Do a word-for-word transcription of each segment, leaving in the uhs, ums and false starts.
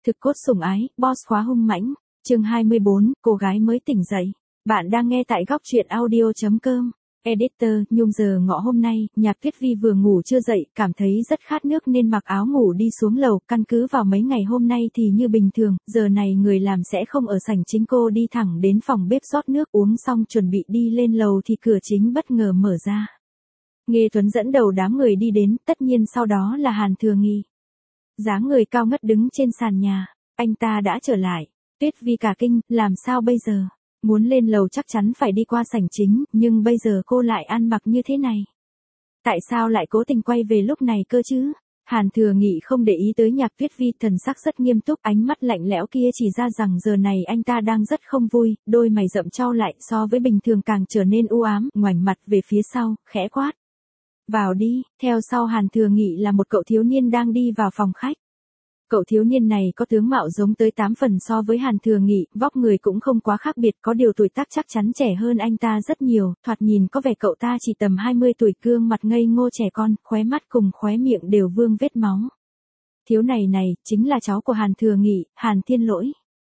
Thực cốt sủng ái, boss khóa hung mãnh. Chương hai mươi bốn, cô gái mới tỉnh dậy. Bạn đang nghe tại góc truyện audio chấm com. Editor, Nhung giờ ngọ hôm nay, Nhạc Tuyết Vi vừa ngủ chưa dậy, cảm thấy rất khát nước nên mặc áo ngủ đi xuống lầu, căn cứ vào mấy ngày hôm nay thì như bình thường, giờ này người làm sẽ không ở sảnh chính, cô đi thẳng đến phòng bếp rót nước uống xong chuẩn bị đi lên lầu thì cửa chính bất ngờ mở ra. Nghê Tuấn dẫn đầu đám người đi đến, tất nhiên sau đó là Hàn Thừa Nghị. Dáng người cao ngất đứng trên sàn nhà, anh ta đã trở lại. Tuyết Vi cả kinh, làm sao bây giờ? Muốn lên lầu chắc chắn phải đi qua sảnh chính, nhưng bây giờ cô lại ăn mặc như thế này. Tại sao lại cố tình quay về lúc này cơ chứ? Hàn Thừa Nghị không để ý tới Nhạc Tuyết Vi, thần sắc rất nghiêm túc, ánh mắt lạnh lẽo kia chỉ ra rằng giờ này anh ta đang rất không vui, đôi mày rậm chau lại, so với bình thường càng trở nên u ám, ngoảnh mặt về phía sau, khẽ quát. Vào đi. Theo sau Hàn Thừa Nghị là một cậu thiếu niên đang đi vào phòng khách. Cậu thiếu niên này có tướng mạo giống tới tám phần so với Hàn Thừa Nghị, vóc người cũng không quá khác biệt, có điều tuổi tác chắc chắn trẻ hơn anh ta rất nhiều, thoạt nhìn có vẻ cậu ta chỉ tầm hai mươi tuổi, gương mặt ngây ngô trẻ con, khóe mắt cùng khóe miệng đều vương vết máu. Thiếu này này, chính là cháu của Hàn Thừa Nghị, Hàn Thiên Lỗi.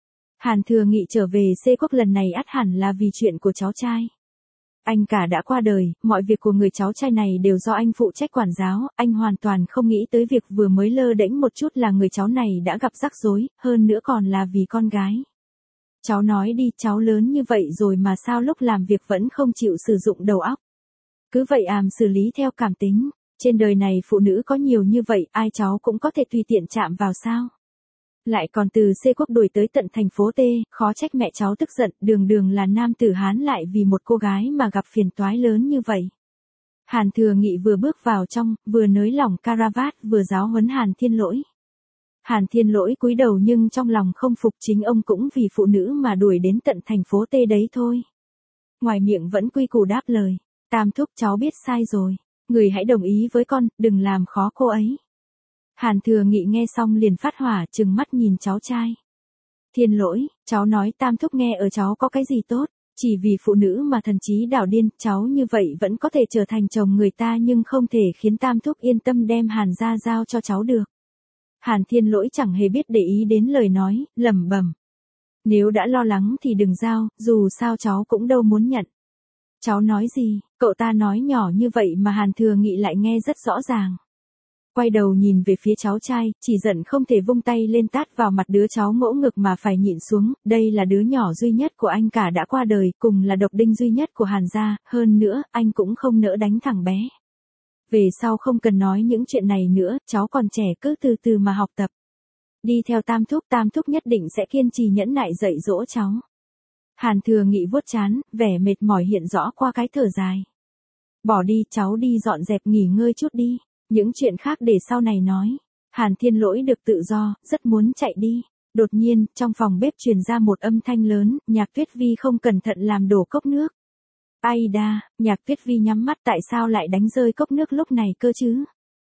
Hàn Thừa Nghị trở về C Quốc lần này ắt hẳn là vì chuyện của cháu trai. Anh cả đã qua đời, mọi việc của người cháu trai này đều do anh phụ trách quản giáo, anh hoàn toàn không nghĩ tới việc vừa mới lơ đễnh một chút là người cháu này đã gặp rắc rối, hơn nữa còn là vì con gái. Cháu nói đi, cháu lớn như vậy rồi mà sao lúc làm việc vẫn không chịu sử dụng đầu óc. Cứ vậy àm xử lý theo cảm tính, trên đời này phụ nữ có nhiều như vậy, ai cháu cũng có thể tùy tiện chạm vào sao. Lại còn từ C Quốc đuổi tới tận thành phố T, khó trách mẹ cháu tức giận, đường đường là nam tử Hán lại vì một cô gái mà gặp phiền toái lớn như vậy. Hàn Thừa Nghị vừa bước vào trong, vừa nới lỏng caravat, vừa giáo huấn Hàn Thiên Lỗi. Hàn Thiên Lỗi cúi đầu nhưng trong lòng không phục, chính ông cũng vì phụ nữ mà đuổi đến tận thành phố T đấy thôi. Ngoài miệng vẫn quy củ đáp lời, Tam thúc cháu biết sai rồi, người hãy đồng ý với con, đừng làm khó cô ấy. Hàn Thừa Nghị nghe xong liền phát hỏa, trừng mắt nhìn cháu trai. Thiên Lỗi, cháu nói Tam thúc nghe ở cháu có cái gì tốt, chỉ vì phụ nữ mà thần trí đảo điên, cháu như vậy vẫn có thể trở thành chồng người ta nhưng không thể khiến Tam thúc yên tâm đem Hàn gia giao cho cháu được. Hàn Thiên Lỗi chẳng hề biết để ý đến lời nói, lẩm bẩm. Nếu đã lo lắng thì đừng giao, dù sao cháu cũng đâu muốn nhận. Cháu nói gì? Cậu ta nói nhỏ như vậy mà Hàn Thừa Nghị lại nghe rất rõ ràng. Quay đầu nhìn về phía cháu trai, chỉ giận không thể vung tay lên tát vào mặt đứa cháu ngỗ ngực mà phải nhịn xuống, đây là đứa nhỏ duy nhất của anh cả đã qua đời, cùng là độc đinh duy nhất của Hàn gia, hơn nữa, anh cũng không nỡ đánh thằng bé. Về sau không cần nói những chuyện này nữa, cháu còn trẻ cứ từ từ mà học tập. Đi theo Tam thúc, Tam thúc nhất định sẽ kiên trì nhẫn nại dạy dỗ cháu. Hàn Thừa Nghị vuốt trán, vẻ mệt mỏi hiện rõ qua cái thở dài. Bỏ đi, cháu đi dọn dẹp nghỉ ngơi chút đi. Những chuyện khác để sau này nói. Hàn Thiên Lỗi được tự do, rất muốn chạy đi. Đột nhiên, trong phòng bếp truyền ra một âm thanh lớn, Nhạc Tuyết Vi không cẩn thận làm đổ cốc nước. Ai đa, Nhạc Tuyết Vi nhắm mắt, tại sao lại đánh rơi cốc nước lúc này cơ chứ?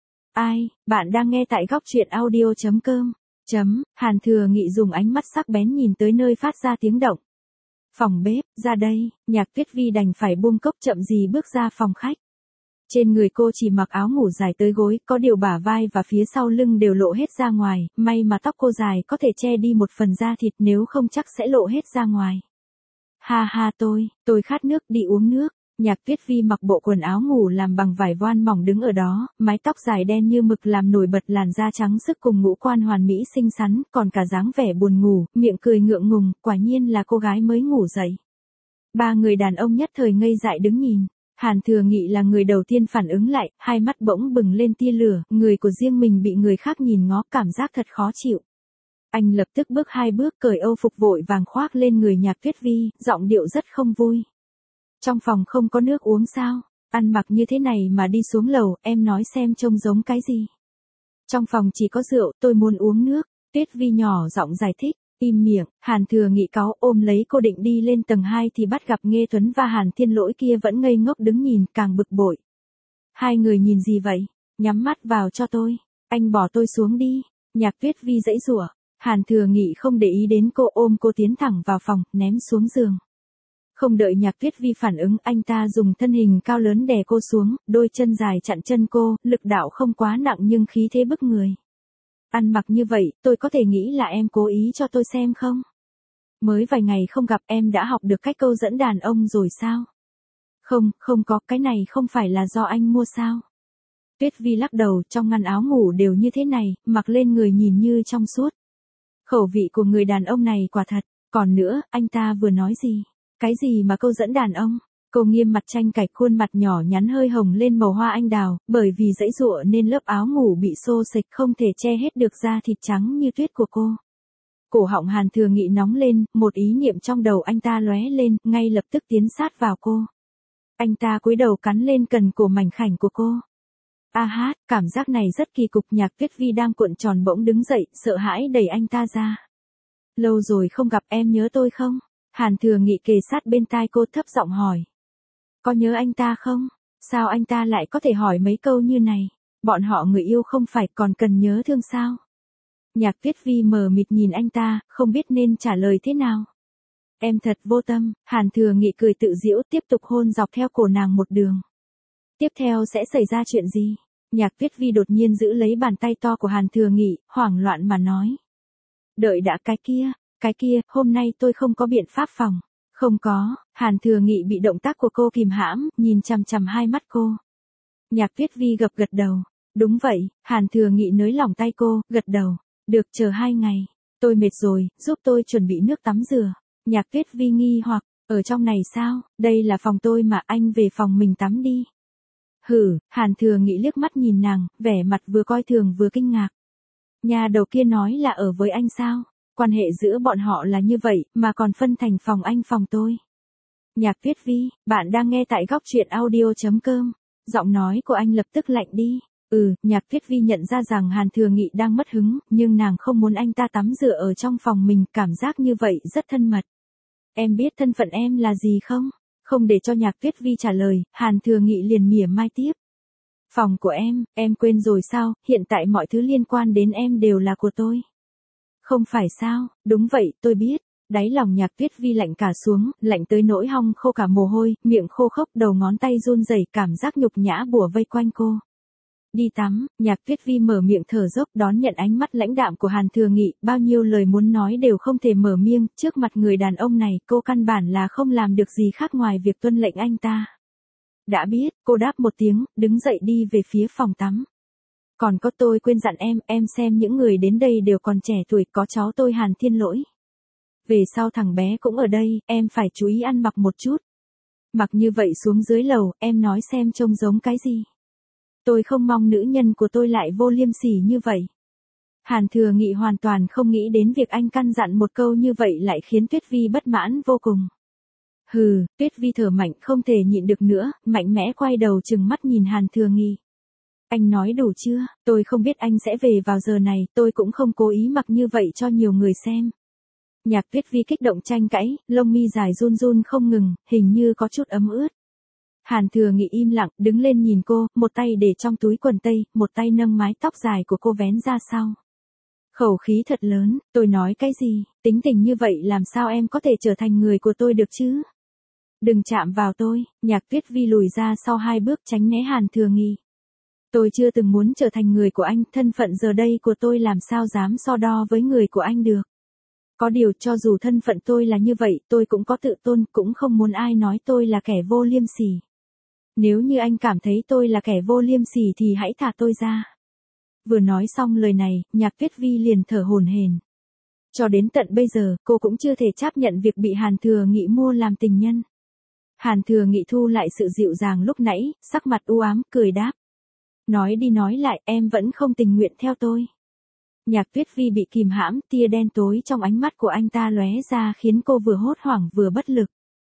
Ai, bạn đang nghe tại góc truyện audio chấm com. Chấm, Hàn Thừa Nghị dùng ánh mắt sắc bén nhìn tới nơi phát ra tiếng động. Phòng bếp, ra đây, Nhạc Tuyết Vi đành phải buông cốc chậm gì bước ra phòng khách. Trên người cô chỉ mặc áo ngủ dài tới gối, có điều bả vai và phía sau lưng đều lộ hết ra ngoài, may mà tóc cô dài có thể che đi một phần da thịt, nếu không chắc sẽ lộ hết ra ngoài. Ha ha tôi, tôi khát nước, đi uống nước. Nhạc Tuyết Vi mặc bộ quần áo ngủ làm bằng vải voan mỏng đứng ở đó, mái tóc dài đen như mực làm nổi bật làn da trắng sức cùng ngũ quan hoàn mỹ xinh xắn, còn cả dáng vẻ buồn ngủ, miệng cười ngượng ngùng, quả nhiên là cô gái mới ngủ dậy. Ba người đàn ông nhất thời ngây dại đứng nhìn. Hàn Thừa Nghị là người đầu tiên phản ứng lại, hai mắt bỗng bừng lên tia lửa, người của riêng mình bị người khác nhìn ngó, cảm giác thật khó chịu. Anh lập tức bước hai bước, cởi âu phục vội vàng khoác lên người Nhạc Tuyết Vi, giọng điệu rất không vui. Trong phòng không có nước uống sao? Ăn mặc như thế này mà đi xuống lầu, em nói xem trông giống cái gì? Trong phòng chỉ có rượu, tôi muốn uống nước. Tuyết Vi nhỏ giọng giải thích. Im miệng, Hàn Thừa Nghị cáu, ôm lấy cô định đi lên tầng hai thì bắt gặp Nghê Tuấn và Hàn Thiên Lỗi kia vẫn ngây ngốc đứng nhìn, càng bực bội. Hai người nhìn gì vậy? Nhắm mắt vào cho tôi. Anh bỏ tôi xuống đi. Nhạc Tuyết Vi giãy giụa. Hàn Thừa Nghị không để ý đến cô, ôm cô tiến thẳng vào phòng, ném xuống giường. Không đợi Nhạc Tuyết Vi phản ứng, anh ta dùng thân hình cao lớn đè cô xuống, đôi chân dài chặn chân cô, lực đạo không quá nặng nhưng khí thế bức người. Ăn mặc như vậy, tôi có thể nghĩ là em cố ý cho tôi xem không? Mới vài ngày không gặp em đã học được cách câu dẫn đàn ông rồi sao? Không, không có, cái này không phải là do anh mua sao? Tuyết Vi lắc đầu, trong ngăn áo ngủ đều như thế này, mặc lên người nhìn như trong suốt. Khẩu vị của người đàn ông này quả thật, còn nữa, anh ta vừa nói gì? Cái gì mà câu dẫn đàn ông? Cô nghiêm mặt tranh cạch, khuôn mặt nhỏ nhắn hơi hồng lên màu hoa anh đào, bởi vì giãy giụa nên lớp áo ngủ bị xô xệch không thể che hết được da thịt trắng như tuyết của cô. Cổ họng Hàn Thừa Nghị nóng lên, một ý niệm trong đầu anh ta lóe lên, ngay lập tức tiến sát vào cô. Anh ta cúi đầu cắn lên cần cổ mảnh khảnh của cô. A hát, cảm giác này rất kỳ cục. Nhạc Tuyết Vi đang cuộn tròn bỗng đứng dậy, sợ hãi đẩy anh ta ra. Lâu rồi không gặp, em nhớ tôi không? Hàn Thừa Nghị kề sát bên tai cô thấp giọng hỏi. Có nhớ anh ta không? Sao anh ta lại có thể hỏi mấy câu như này? Bọn họ người yêu không phải còn cần nhớ thương sao? Nhạc Tuyết Vi mờ mịt nhìn anh ta, không biết nên trả lời thế nào. Em thật vô tâm. Hàn Thừa Nghị cười tự giễu, tiếp tục hôn dọc theo cổ nàng một đường. Tiếp theo sẽ xảy ra chuyện gì? Nhạc Tuyết Vi đột nhiên giữ lấy bàn tay to của Hàn Thừa Nghị, hoảng loạn mà nói. Đợi đã, cái kia, cái kia, hôm nay tôi không có biện pháp phòng. Không có. Hàn Thừa Nghị bị động tác của cô kìm hãm, nhìn chằm chằm hai mắt cô. Nhạc Tuyết Vi gập gật đầu. Đúng vậy. Hàn Thừa Nghị nới lỏng tay cô, gật đầu. Được, chờ hai ngày. Tôi mệt rồi, giúp tôi chuẩn bị nước tắm rửa. Nhạc Tuyết Vi nghi hoặc, ở trong này sao? Đây là phòng tôi mà, anh về phòng mình tắm đi. Hử, Hàn Thừa Nghị liếc mắt nhìn nàng, vẻ mặt vừa coi thường vừa kinh ngạc. Nhà đầu kia nói là ở với anh sao? Quan hệ giữa bọn họ là như vậy, mà còn phân thành phòng anh phòng tôi. Nhạc Tuyết Vi, bạn đang nghe tại góc truyện audio chấm com. Giọng nói của anh lập tức lạnh đi. Ừ, Nhạc Tuyết Vi nhận ra rằng Hàn Thừa Nghị đang mất hứng, nhưng nàng không muốn anh ta tắm rửa ở trong phòng mình, cảm giác như vậy rất thân mật. Em biết thân phận em là gì không? Không để cho Nhạc Tuyết Vi trả lời, Hàn Thừa Nghị liền mỉa mai tiếp. Phòng của em, em quên rồi sao, hiện tại mọi thứ liên quan đến em đều là của tôi. Không phải sao, đúng vậy, tôi biết. Đáy lòng Nhạc Tuyết Vi lạnh cả xuống, lạnh tới nỗi hong khô cả mồ hôi, miệng khô khốc, đầu ngón tay run rẩy, cảm giác nhục nhã bủa vây quanh cô. Đi tắm. Nhạc Tuyết Vi mở miệng thở dốc, đón nhận ánh mắt lãnh đạm của Hàn Thừa Nghị, bao nhiêu lời muốn nói đều không thể mở miệng, trước mặt người đàn ông này, cô căn bản là không làm được gì khác ngoài việc tuân lệnh anh ta. Đã biết, cô đáp một tiếng, đứng dậy đi về phía phòng tắm. Còn có, tôi quên dặn em, em xem những người đến đây đều còn trẻ tuổi, có cháu tôi Hàn Thiên Lỗi. Về sau thằng bé cũng ở đây, em phải chú ý ăn mặc một chút. Mặc như vậy xuống dưới lầu, em nói xem trông giống cái gì. Tôi không mong nữ nhân của tôi lại vô liêm sỉ như vậy. Hàn Thừa Nghị hoàn toàn không nghĩ đến việc anh căn dặn một câu như vậy lại khiến Tuyết Vi bất mãn vô cùng. Hừ, Tuyết Vi thở mạnh, không thể nhịn được nữa, mạnh mẽ quay đầu trừng mắt nhìn Hàn Thừa Nghị. Anh nói đủ chưa? Tôi không biết anh sẽ về vào giờ này, tôi cũng không cố ý mặc như vậy cho nhiều người xem. Nhạc Tuyết Vi kích động tranh cãi, lông mi dài run run không ngừng, hình như có chút ấm ướt. Hàn Thừa Nghị im lặng, đứng lên nhìn cô, một tay để trong túi quần tây, một tay nâng mái tóc dài của cô vén ra sau. Khẩu khí thật lớn, tôi nói cái gì, tính tình như vậy làm sao em có thể trở thành người của tôi được chứ? Đừng chạm vào tôi. Nhạc Tuyết Vi lùi ra sau hai bước tránh né Hàn Thừa Nghị. Tôi chưa từng muốn trở thành người của anh, thân phận giờ đây của tôi làm sao dám so đo với người của anh được. Có điều cho dù thân phận tôi là như vậy, tôi cũng có tự tôn, cũng không muốn ai nói tôi là kẻ vô liêm sỉ. Nếu như anh cảm thấy tôi là kẻ vô liêm sỉ thì hãy thả tôi ra. Vừa nói xong lời này, Nhạc Tuyết Vi liền thở hổn hển. Cho đến tận bây giờ, cô cũng chưa thể chấp nhận việc bị Hàn Thừa Nghị mua làm tình nhân. Hàn Thừa Nghị thu lại sự dịu dàng lúc nãy, sắc mặt u ám, cười đáp. Nói đi nói lại, em vẫn không tình nguyện theo tôi. Nhạc Tuyết Vi bị kìm hãm, tia đen tối trong ánh mắt của anh ta lóe ra khiến cô vừa hốt hoảng vừa bất lực.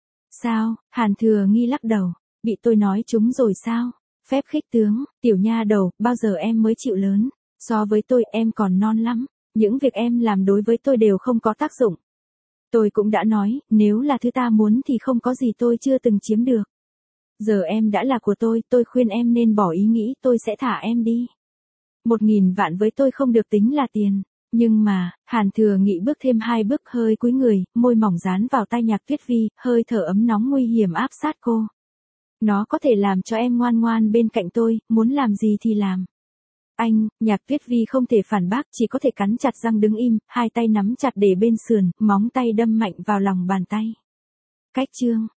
Sao? Hàn Thừa Nghị lắc đầu. Bị tôi nói trúng rồi sao? Phép khích tướng, tiểu nha đầu, bao giờ em mới chịu lớn? So với tôi, em còn non lắm. Những việc em làm đối với tôi đều không có tác dụng. Tôi cũng đã nói, nếu là thứ ta muốn thì không có gì tôi chưa từng chiếm được. Giờ em đã là của tôi, tôi khuyên em nên bỏ ý nghĩ tôi sẽ thả em đi. Một nghìn vạn với tôi không được tính là tiền. Nhưng mà, Hàn Thừa Nghị bước thêm hai bước hơi cúi người, môi mỏng dán vào tay Nhạc Tuyết Vi, hơi thở ấm nóng nguy hiểm áp sát cô. Nó có thể làm cho em ngoan ngoan bên cạnh tôi, muốn làm gì thì làm. Anh, Nhạc Tuyết Vi không thể phản bác, chỉ có thể cắn chặt răng đứng im, hai tay nắm chặt để bên sườn, móng tay đâm mạnh vào lòng bàn tay. Cách chương